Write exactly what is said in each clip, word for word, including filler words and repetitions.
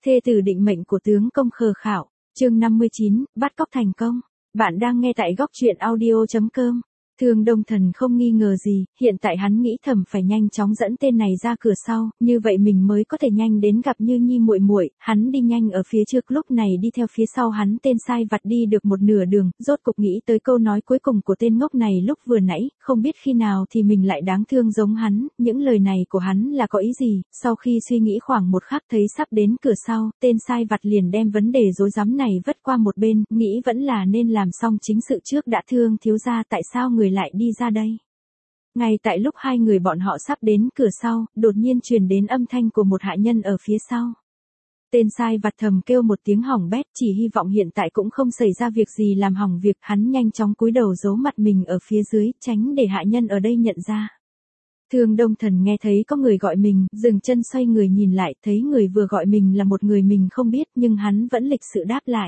Thê tử định mệnh của tướng công khờ khạo, chương năm mươi chín, bắt cóc thành công. Bạn đang nghe tại góc truyện audio chấm com. Thương Đông Thần không nghi ngờ gì, hiện tại hắn nghĩ thầm phải nhanh chóng dẫn tên này ra cửa sau, như vậy mình mới có thể nhanh đến gặp Như Nhi muội muội. Hắn đi nhanh ở phía trước, lúc này đi theo phía sau hắn tên sai vặt đi được một nửa đường, rốt cục nghĩ tới câu nói cuối cùng của tên ngốc này lúc vừa nãy, không biết khi nào thì mình lại đáng thương giống hắn, những lời này của hắn là có ý gì. Sau khi suy nghĩ khoảng một khắc thấy sắp đến cửa sau, tên sai vặt liền đem vấn đề rối rắm này vứt qua một bên, nghĩ vẫn là nên làm xong chính sự trước đã. Thương thiếu gia, tại sao người lại đi ra đây? Ngay tại lúc hai người bọn họ sắp đến cửa sau, đột nhiên truyền đến âm thanh của một hạ nhân ở phía sau. Tên sai vặt thầm kêu một tiếng hỏng bét, chỉ hy vọng hiện tại cũng không xảy ra việc gì làm hỏng việc. Hắn nhanh chóng cúi đầu giấu mặt mình ở phía dưới, tránh để hạ nhân ở đây nhận ra. Thương Đông Thần nghe thấy có người gọi mình, dừng chân xoay người nhìn lại, thấy người vừa gọi mình là một người mình không biết, nhưng hắn vẫn lịch sự đáp lại.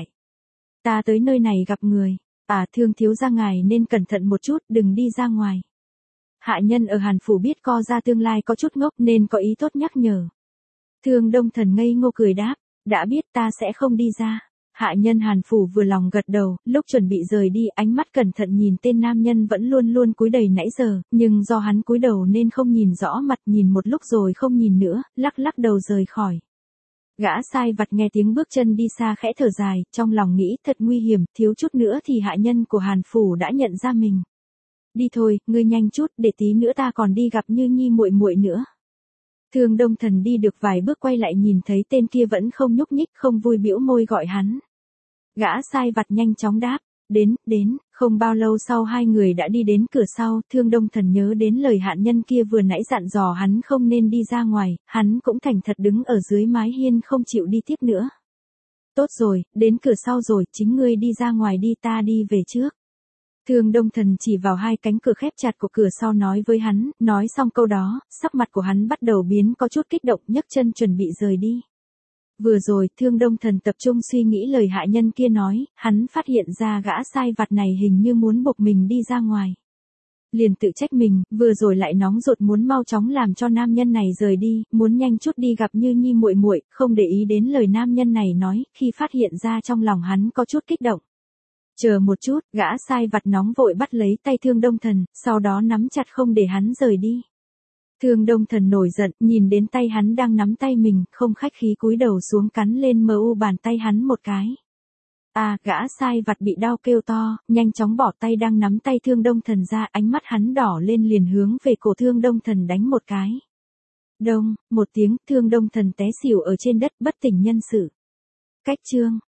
Ta tới nơi này gặp người. À, Thương thiếu gia ngài nên cẩn thận một chút, đừng đi ra ngoài. Hạ nhân ở Hàn Phủ biết co ra tương lai có chút ngốc nên có ý tốt nhắc nhở. Thương Đông Thần ngây ngô cười đáp, đã biết ta sẽ không đi ra. Hạ nhân Hàn Phủ vừa lòng gật đầu, lúc chuẩn bị rời đi ánh mắt cẩn thận nhìn tên nam nhân vẫn luôn luôn cúi đầy nãy giờ, nhưng do hắn cúi đầu nên không nhìn rõ mặt, nhìn một lúc rồi không nhìn nữa, lắc lắc đầu rời khỏi. Gã sai vặt nghe tiếng bước chân đi xa khẽ thở dài, trong lòng nghĩ thật nguy hiểm, thiếu chút nữa thì hạ nhân của Hàn Phủ đã nhận ra mình. Đi thôi, ngươi nhanh chút, để tí nữa ta còn đi gặp Như Nhi muội muội nữa. Thương Đông Thần đi được vài bước quay lại nhìn thấy tên kia vẫn không nhúc nhích, không vui bĩu môi gọi hắn. Gã sai vặt nhanh chóng đáp, đến, đến. Không bao lâu sau hai người đã đi đến cửa sau, Thương Đông Thần nhớ đến lời hạn nhân kia vừa nãy dặn dò hắn không nên đi ra ngoài, hắn cũng thành thật đứng ở dưới mái hiên không chịu đi tiếp nữa. Tốt rồi, đến cửa sau rồi, chính ngươi đi ra ngoài đi, ta đi về trước. Thương Đông Thần chỉ vào hai cánh cửa khép chặt của cửa sau nói với hắn, nói xong câu đó, sắc mặt của hắn bắt đầu biến có chút kích động, nhấc chân chuẩn bị rời đi. Vừa rồi, Thương Đông Thần tập trung suy nghĩ lời hạ nhân kia nói, hắn phát hiện ra gã sai vặt này hình như muốn buộc mình đi ra ngoài. Liền tự trách mình, vừa rồi lại nóng ruột muốn mau chóng làm cho nam nhân này rời đi, muốn nhanh chút đi gặp Như Nhi muội muội, không để ý đến lời nam nhân này nói, khi phát hiện ra trong lòng hắn có chút kích động. Chờ một chút, gã sai vặt nóng vội bắt lấy tay Thương Đông Thần, sau đó nắm chặt không để hắn rời đi. Thương Đông Thần nổi giận, nhìn đến tay hắn đang nắm tay mình, không khách khí cúi đầu xuống cắn lên mờ u bàn tay hắn một cái. À, gã sai vặt bị đau kêu to, nhanh chóng bỏ tay đang nắm tay Thương Đông Thần ra, ánh mắt hắn đỏ lên liền hướng về cổ Thương Đông Thần đánh một cái. Đông, một tiếng, Thương Đông Thần té xỉu ở trên đất bất tỉnh nhân sự. Cách chương.